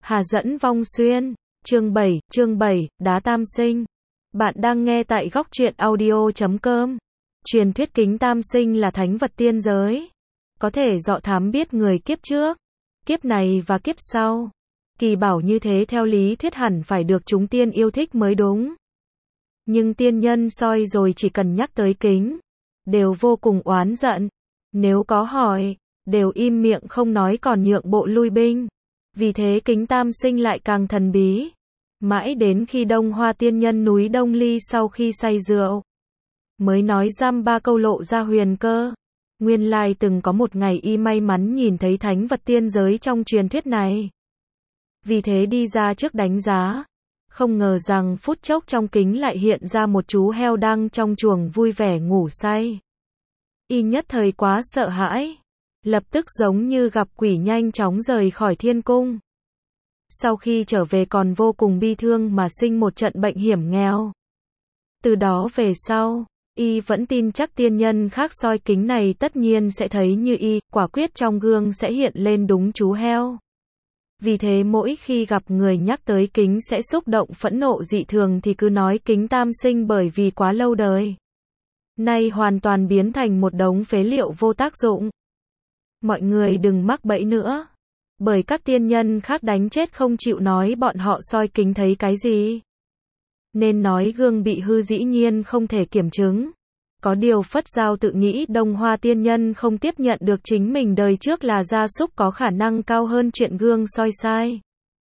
Hà dẫn vong xuyên, chương 7, đá tam sinh. Bạn đang nghe tại góc truyện audio.com. Truyền thuyết kính tam sinh là thánh vật tiên giới. Có thể dọ thám biết người kiếp trước, kiếp này và kiếp sau. Kỳ bảo như thế theo lý thuyết hẳn phải được chúng tiên yêu thích mới đúng. Nhưng tiên nhân soi rồi chỉ cần nhắc tới kính, đều vô cùng oán giận. Nếu có hỏi, đều im miệng không nói còn nhượng bộ lui binh. Vì thế kính tam sinh lại càng thần bí. Mãi đến khi Đông Hoa tiên nhân núi Đông Ly sau khi say rượu, mới nói dăm ba câu lộ ra huyền cơ. Nguyên lai từng có một ngày y may mắn nhìn thấy thánh vật tiên giới trong truyền thuyết này. Vì thế đi ra trước đánh giá. Không ngờ rằng phút chốc trong kính lại hiện ra một chú heo đang trong chuồng vui vẻ ngủ say. Y nhất thời quá sợ hãi, lập tức giống như gặp quỷ nhanh chóng rời khỏi thiên cung. Sau khi trở về còn vô cùng bi thương mà sinh một trận bệnh hiểm nghèo. Từ đó về sau, y vẫn tin chắc tiên nhân khác soi kính này tất nhiên sẽ thấy như y, quả quyết trong gương sẽ hiện lên đúng chú heo. Vì thế mỗi khi gặp người nhắc tới kính sẽ xúc động phẫn nộ dị thường thì cứ nói kính tam sinh bởi vì quá lâu đời nay hoàn toàn biến thành một đống phế liệu vô tác dụng. Mọi người đừng mắc bẫy nữa, bởi các tiên nhân khác đánh chết không chịu nói bọn họ soi kính thấy cái gì. Nên nói gương bị hư dĩ nhiên không thể kiểm chứng. Có điều Phất Giao tự nghĩ Đông Hoa tiên nhân không tiếp nhận được chính mình đời trước là gia súc có khả năng cao hơn chuyện gương soi sai.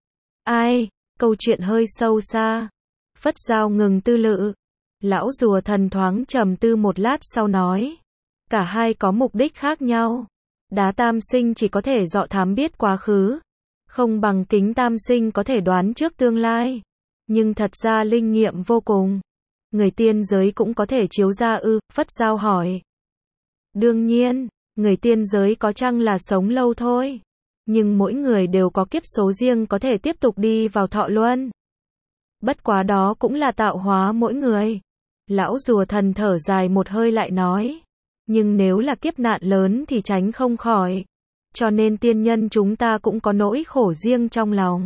Ai, câu chuyện hơi sâu xa. Phất Giao ngừng tư lự. Lão rùa thần thoáng trầm tư một lát sau nói. Cả hai có mục đích khác nhau. Đá tam sinh chỉ có thể dọ thám biết quá khứ, không bằng kính tam sinh có thể đoán trước tương lai. Nhưng thật ra linh nghiệm vô cùng. Người tiên giới cũng có thể chiếu ra ư? Phất Giao hỏi. Đương nhiên, người tiên giới có chăng là sống lâu thôi. Nhưng mỗi người đều có kiếp số riêng có thể tiếp tục đi vào thọ luân. Bất quá đó cũng là tạo hóa mỗi người. Lão rùa thần thở dài một hơi lại nói. Nhưng nếu là kiếp nạn lớn thì tránh không khỏi. Cho nên tiên nhân chúng ta cũng có nỗi khổ riêng trong lòng.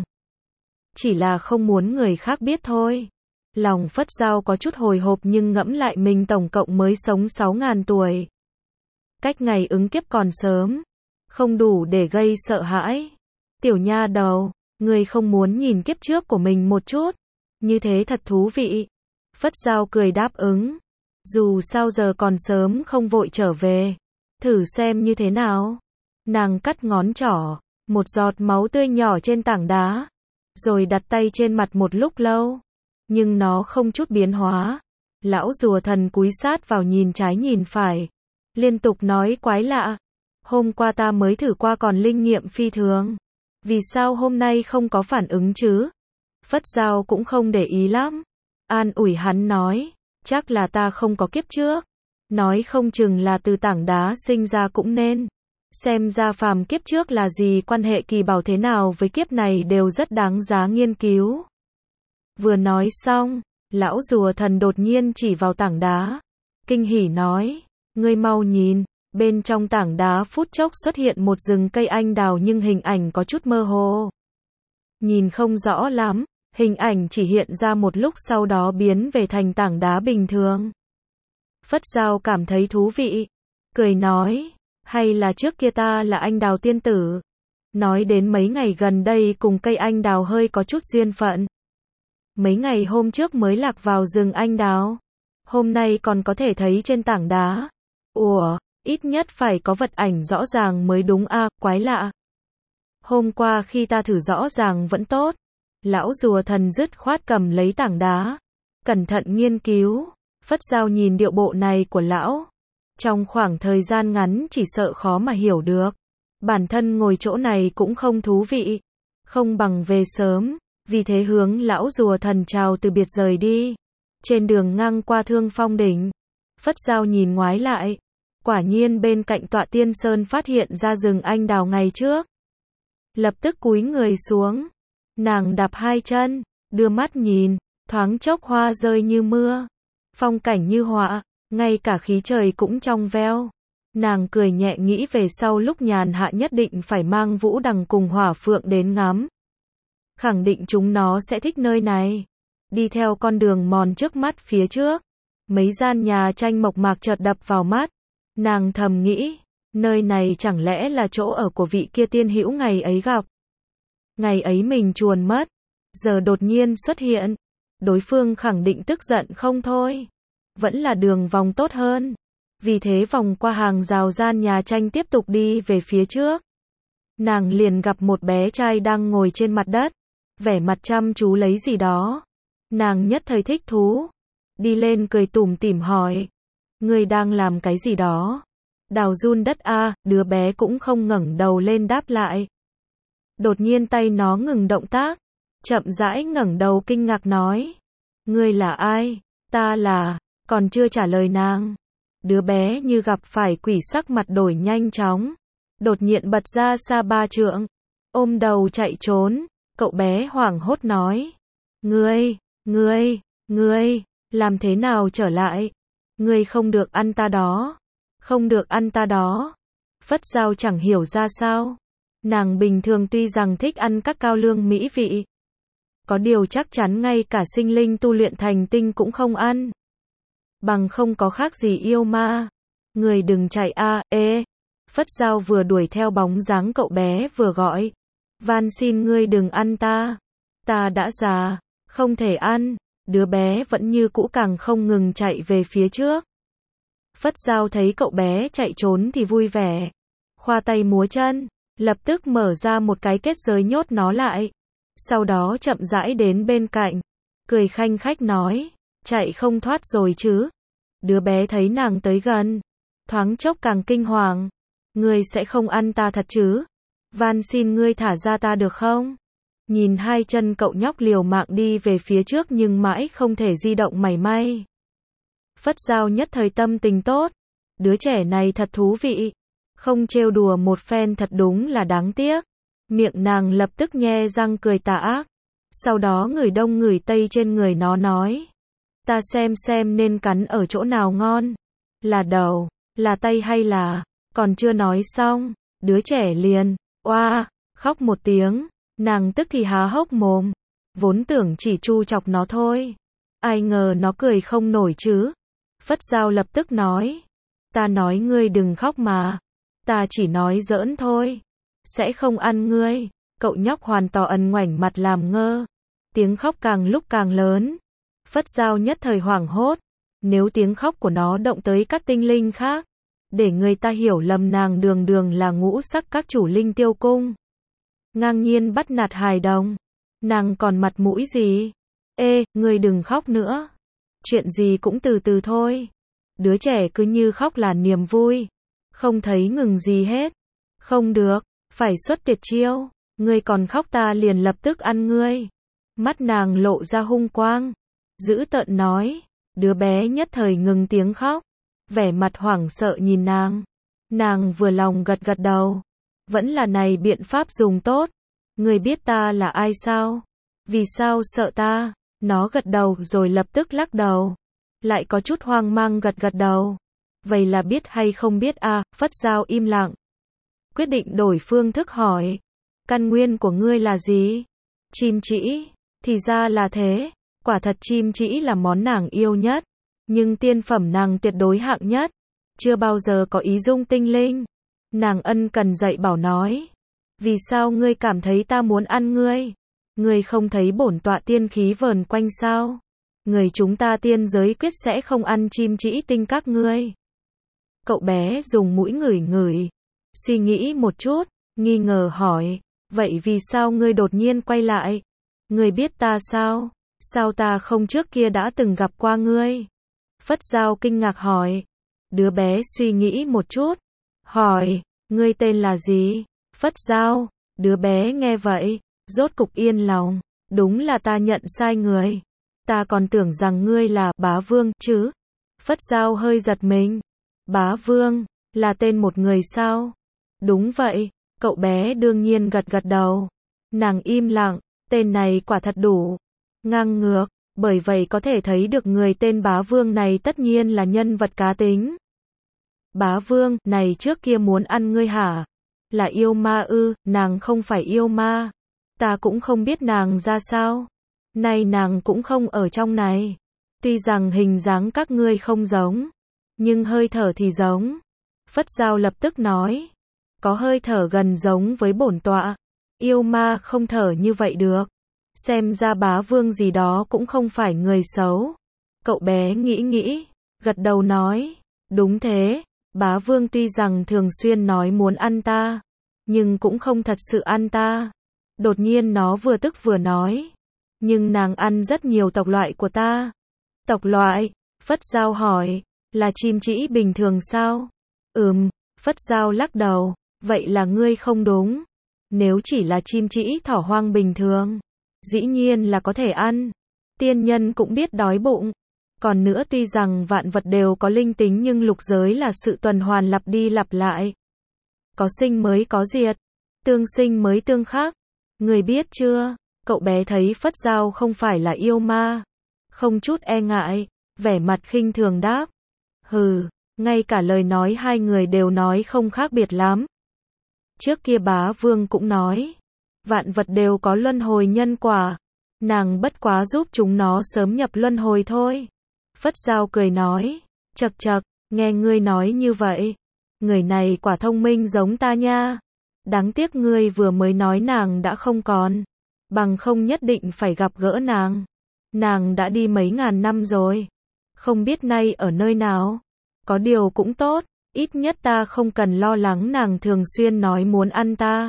Chỉ là không muốn người khác biết thôi. Lòng Phất Giao có chút hồi hộp nhưng ngẫm lại mình tổng cộng mới sống 6.000 tuổi. Cách ngày ứng kiếp còn sớm. Không đủ để gây sợ hãi. Tiểu nha đầu, người không muốn nhìn kiếp trước của mình một chút. Như thế thật thú vị. Phất Giao cười đáp ứng. Dù sao giờ còn sớm không vội trở về. Thử xem như thế nào. Nàng cắt ngón trỏ, một giọt máu tươi nhỏ trên tảng đá. Rồi đặt tay trên mặt một lúc lâu. Nhưng nó không chút biến hóa. Lão rùa thần cúi sát vào nhìn trái nhìn phải. Liên tục nói quái lạ. Hôm qua ta mới thử qua còn linh nghiệm phi thường. Vì sao hôm nay không có phản ứng chứ? Phất Giao cũng không để ý lắm. An ủi hắn nói. Chắc là ta không có kiếp trước. Nói không chừng là từ tảng đá sinh ra cũng nên. Xem ra phàm kiếp trước là gì, quan hệ kỳ bảo thế nào với kiếp này đều rất đáng giá nghiên cứu. Vừa nói xong, lão rùa thần đột nhiên chỉ vào tảng đá. Kinh hỉ nói, ngươi mau nhìn, bên trong tảng đá phút chốc xuất hiện một rừng cây anh đào nhưng hình ảnh có chút mơ hồ. Nhìn không rõ lắm, hình ảnh chỉ hiện ra một lúc sau đó biến về thành tảng đá bình thường. Phất Giao cảm thấy thú vị, cười nói, hay là trước kia ta là anh đào tiên tử. Nói đến mấy ngày gần đây cùng cây anh đào hơi có chút duyên phận. Mấy ngày hôm trước mới lạc vào rừng anh đào. Hôm nay còn có thể thấy trên tảng đá. Ủa, ít nhất phải có vật ảnh rõ ràng mới đúng a, quái lạ. Hôm qua khi ta thử rõ ràng vẫn tốt. Lão rùa thần dứt khoát cầm lấy tảng đá. Cẩn thận nghiên cứu. Phất Giao nhìn điệu bộ này của lão. Trong khoảng thời gian ngắn chỉ sợ khó mà hiểu được. Bản thân ngồi chỗ này cũng không thú vị. Không bằng về sớm. Vì thế hướng lão rùa thần chào từ biệt rời đi. Trên đường ngang qua Thương Phong đỉnh. Phất Giao nhìn ngoái lại. Quả nhiên bên cạnh Tọa Tiên Sơn phát hiện ra rừng anh đào ngày trước. Lập tức cúi người xuống. Nàng đạp hai chân, đưa mắt nhìn, thoáng chốc hoa rơi như mưa. Phong cảnh như họa, ngay cả khí trời cũng trong veo. Nàng cười nhẹ nghĩ về sau lúc nhàn hạ nhất định phải mang Vũ Đằng cùng Hỏa Phượng đến ngắm. khẳng định chúng nó sẽ thích nơi này. Đi theo con đường mòn trước mắt phía trước, mấy gian nhà tranh mộc mạc chợt đập vào mắt. Nàng thầm nghĩ, nơi này chẳng lẽ là chỗ ở của vị kia tiên hữu ngày ấy gặp. Ngày ấy mình chuồn mất, giờ đột nhiên xuất hiện. Đối phương khẳng định tức giận không thôi. Vẫn là đường vòng tốt hơn. Vì thế vòng qua hàng rào gian nhà tranh tiếp tục đi về phía trước. Nàng liền gặp một bé trai đang ngồi trên mặt đất, vẻ mặt chăm chú lấy gì đó. Nàng nhất thời thích thú, đi lên cười tủm tỉm hỏi, ngươi đang làm cái gì đó? Đào giun đất a, đứa bé cũng không ngẩng đầu lên đáp lại. Đột nhiên tay nó ngừng động tác, chậm rãi ngẩng đầu kinh ngạc nói, ngươi là ai? Ta là, còn chưa trả lời nàng. Đứa bé như gặp phải quỷ sắc mặt đổi nhanh chóng, đột nhiên bật ra xa 3 trượng, ôm đầu chạy trốn. Cậu bé hoảng hốt nói, ngươi, làm thế nào trở lại? Ngươi không được ăn ta đó, không được ăn ta đó. Phất Dao chẳng hiểu ra sao. Nàng bình thường tuy rằng thích ăn các cao lương mỹ vị, có điều chắc chắn ngay cả sinh linh tu luyện thành tinh cũng không ăn. Bằng không có khác gì yêu ma. Người đừng chạy a, Phất Dao vừa đuổi theo bóng dáng cậu bé vừa gọi, van xin ngươi đừng ăn ta. Ta đã già, không thể ăn. Đứa bé vẫn như cũ càng không ngừng chạy về phía trước. Phất Dao thấy cậu bé chạy trốn thì vui vẻ, khoa tay múa chân, lập tức mở ra một cái kết giới nhốt nó lại. Sau đó chậm rãi đến bên cạnh, cười khanh khách nói, chạy không thoát rồi chứ? Đứa bé thấy nàng tới gần, thoáng chốc càng kinh hoàng. Ngươi sẽ không ăn ta thật chứ? Van xin ngươi thả ra ta được không? Nhìn hai chân cậu nhóc liều mạng đi về phía trước nhưng mãi không thể di động mảy may. Phất Dao nhất thời tâm tình tốt. Đứa trẻ này thật thú vị. Không trêu đùa một phen thật đúng là đáng tiếc. Miệng nàng lập tức nhe răng cười tà ác. Sau đó người đông người tây trên người nó nói, ta xem nên cắn ở chỗ nào ngon. Là đầu, là tay hay là... Còn chưa nói xong, đứa trẻ liền, oa, khóc một tiếng. Nàng tức thì há hốc mồm, vốn tưởng chỉ chu chọc nó thôi. Ai ngờ nó cười không nổi chứ. Phất Dao lập tức nói, ta nói ngươi đừng khóc mà. Ta chỉ nói giỡn thôi. Sẽ không ăn ngươi. Cậu nhóc hoàn toàn ngoảnh mặt làm ngơ. Tiếng khóc càng lúc càng lớn. Phất Dao nhất thời hoảng hốt. Nếu tiếng khóc của nó động tới các tinh linh khác, để người ta hiểu lầm nàng đường đường là ngũ sắc các chủ linh tiêu cung, ngang nhiên bắt nạt hài đồng. Nàng còn mặt mũi gì? Ngươi đừng khóc nữa. Chuyện gì cũng từ từ thôi. Đứa trẻ cứ như khóc là niềm vui, không thấy ngừng gì hết. Không được, phải xuất tuyệt chiêu. Ngươi còn khóc ta liền lập tức ăn ngươi. Mắt nàng lộ ra hung quang, dữ tợn nói. Đứa bé nhất thời ngừng tiếng khóc, vẻ mặt hoảng sợ nhìn nàng. Nàng vừa lòng gật gật đầu. Vẫn là này biện pháp dùng tốt. Ngươi biết ta là ai sao? Vì sao sợ ta? Nó gật đầu rồi lập tức lắc đầu. Lại có chút hoang mang gật gật đầu. Vậy là biết hay không biết à? Phất Dao im lặng, quyết định đổi phương thức hỏi. Căn nguyên của ngươi là gì? Chim trĩ. Thì ra là thế. Quả thật chim trĩ là món nàng yêu nhất. Nhưng tiên phẩm nàng tuyệt đối hạng nhất. Chưa bao giờ có ý dung tinh linh. Nàng ân cần dạy bảo nói. Vì sao ngươi cảm thấy ta muốn ăn ngươi? Ngươi không thấy bổn tọa tiên khí vờn quanh sao? Người chúng ta tiên giới quyết sẽ không ăn chim trĩ tinh các ngươi. Cậu bé dùng mũi ngửi ngửi, suy nghĩ một chút, nghi ngờ hỏi. Vậy vì sao ngươi đột nhiên quay lại? Ngươi biết ta sao? Sao ta không trước kia đã từng gặp qua ngươi? Phất Dao kinh ngạc hỏi. Đứa bé suy nghĩ một chút, hỏi, ngươi tên là gì? Phất Dao. Đứa bé nghe vậy, rốt cục yên lòng. Đúng là ta nhận sai người. Ta còn tưởng rằng ngươi là Bá Vương chứ. Phất Dao hơi giật mình. Bá Vương, là tên một người sao? Đúng vậy. Cậu bé đương nhiên gật gật đầu. Nàng im lặng, tên này quả thật đủ ngang ngược. Bởi vậy có thể thấy được người tên Bá Vương này tất nhiên là nhân vật cá tính. Bá Vương, này trước kia muốn ăn ngươi hả? Là yêu ma ư? Nàng không phải yêu ma. Ta cũng không biết nàng ra sao. Nay nàng cũng không ở trong này. Tuy rằng hình dáng các ngươi không giống, nhưng hơi thở thì giống. Phất Dao lập tức nói. Có hơi thở gần giống với bổn tọa. Yêu ma không thở như vậy được. Xem ra bá vương gì đó cũng không phải người xấu. Cậu bé nghĩ nghĩ, gật đầu nói. Đúng thế, bá vương tuy rằng thường xuyên nói muốn ăn ta, nhưng cũng không thật sự ăn ta. Đột nhiên nó vừa tức vừa nói. Nhưng nàng ăn rất nhiều tộc loại của ta. Tộc loại? Phất Dao hỏi. Là chim trĩ bình thường sao? Phất Dao lắc đầu. Vậy là ngươi không đúng. Nếu chỉ là chim trĩ thỏ hoang bình thường, dĩ nhiên là có thể ăn. Tiên nhân cũng biết đói bụng. Còn nữa tuy rằng vạn vật đều có linh tính nhưng lục giới là sự tuần hoàn lặp đi lặp lại. Có sinh mới có diệt. Tương sinh mới tương khắc. Người biết chưa? Cậu bé thấy Phất Dao không phải là yêu ma. Không chút e ngại. Vẻ mặt khinh thường đáp. Hừ, ngay cả lời nói hai người đều nói không khác biệt lắm. Trước kia bá vương cũng nói. Vạn vật đều có luân hồi nhân quả. Nàng bất quá giúp chúng nó sớm nhập luân hồi thôi. Phất Dao cười nói. Chậc chậc, nghe ngươi nói như vậy. Người này quả thông minh giống ta nha. Đáng tiếc ngươi vừa mới nói nàng đã không còn. Bằng không nhất định phải gặp gỡ nàng. Nàng đã đi mấy ngàn năm rồi. Không biết nay ở nơi nào. Có điều cũng tốt. Ít nhất ta không cần lo lắng nàng thường xuyên nói muốn ăn ta.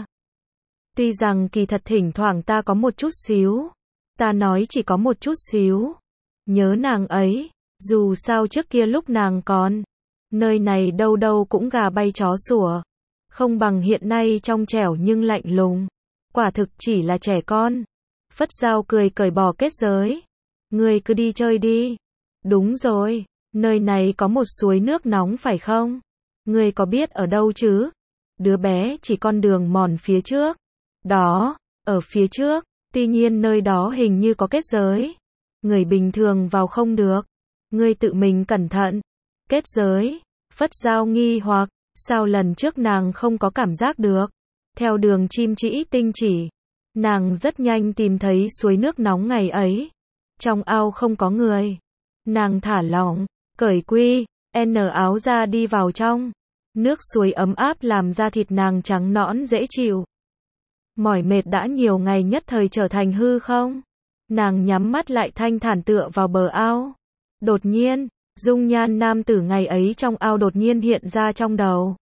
Tuy rằng kỳ thật thỉnh thoảng ta có một chút xíu. Ta nói chỉ có một chút xíu. Nhớ nàng ấy. Dù sao trước kia lúc nàng còn. Nơi này đâu đâu cũng gà bay chó sủa. Không bằng hiện nay trong trẻo nhưng lạnh lùng. Quả thực chỉ là trẻ con. Phất Dao cười cởi bỏ kết giới. Ngươi cứ đi chơi đi. Đúng rồi. Nơi này có một suối nước nóng phải không? Ngươi có biết ở đâu chứ? Đứa bé chỉ con đường mòn phía trước. Đó, ở phía trước. Tuy nhiên nơi đó hình như có kết giới. Người bình thường vào không được. Ngươi tự mình cẩn thận. Kết giới. Phất Dao nghi hoặc. Sao lần trước nàng không có cảm giác được? Theo đường chim trĩ tinh chỉ. Nàng rất nhanh tìm thấy suối nước nóng ngày ấy. Trong ao không có người. Nàng thả lỏng. Cởi quy, áo ra đi vào trong. Nước suối ấm áp làm da thịt nàng trắng nõn dễ chịu. Mỏi mệt đã nhiều ngày nhất thời trở thành hư không? Nàng nhắm mắt lại thanh thản tựa vào bờ ao. Đột nhiên, dung nhan nam tử ngày ấy trong ao đột nhiên hiện ra trong đầu.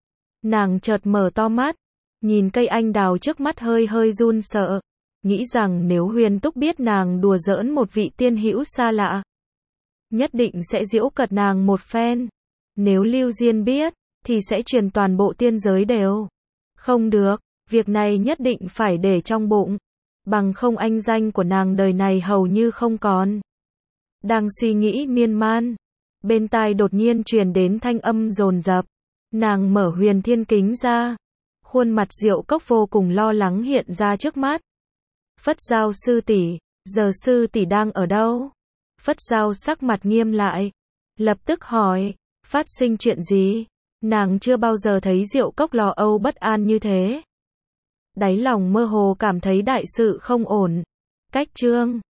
Nàng chợt mở to mắt, nhìn cây anh đào trước mắt hơi hơi run sợ. Nghĩ rằng nếu Huyền Túc biết nàng đùa giỡn một vị tiên hữu xa lạ, nhất định sẽ giễu cợt nàng một phen. Nếu Lưu Diên biết, thì sẽ truyền toàn bộ tiên giới đều. Không được, việc này nhất định phải để trong bụng. Bằng không anh danh của nàng đời này hầu như không còn. Đang suy nghĩ miên man, bên tai đột nhiên truyền đến thanh âm dồn dập. Nàng mở huyền thiên kính ra. Khuôn mặt Diệu Cốc vô cùng lo lắng hiện ra trước mắt. Phất Dao sư tỷ, giờ sư tỷ đang ở đâu? Phất Dao sắc mặt nghiêm lại. Lập tức hỏi, phát sinh chuyện gì? Nàng chưa bao giờ thấy Diệu Cốc lo âu bất an như thế. Đáy lòng mơ hồ cảm thấy đại sự không ổn. Cách chương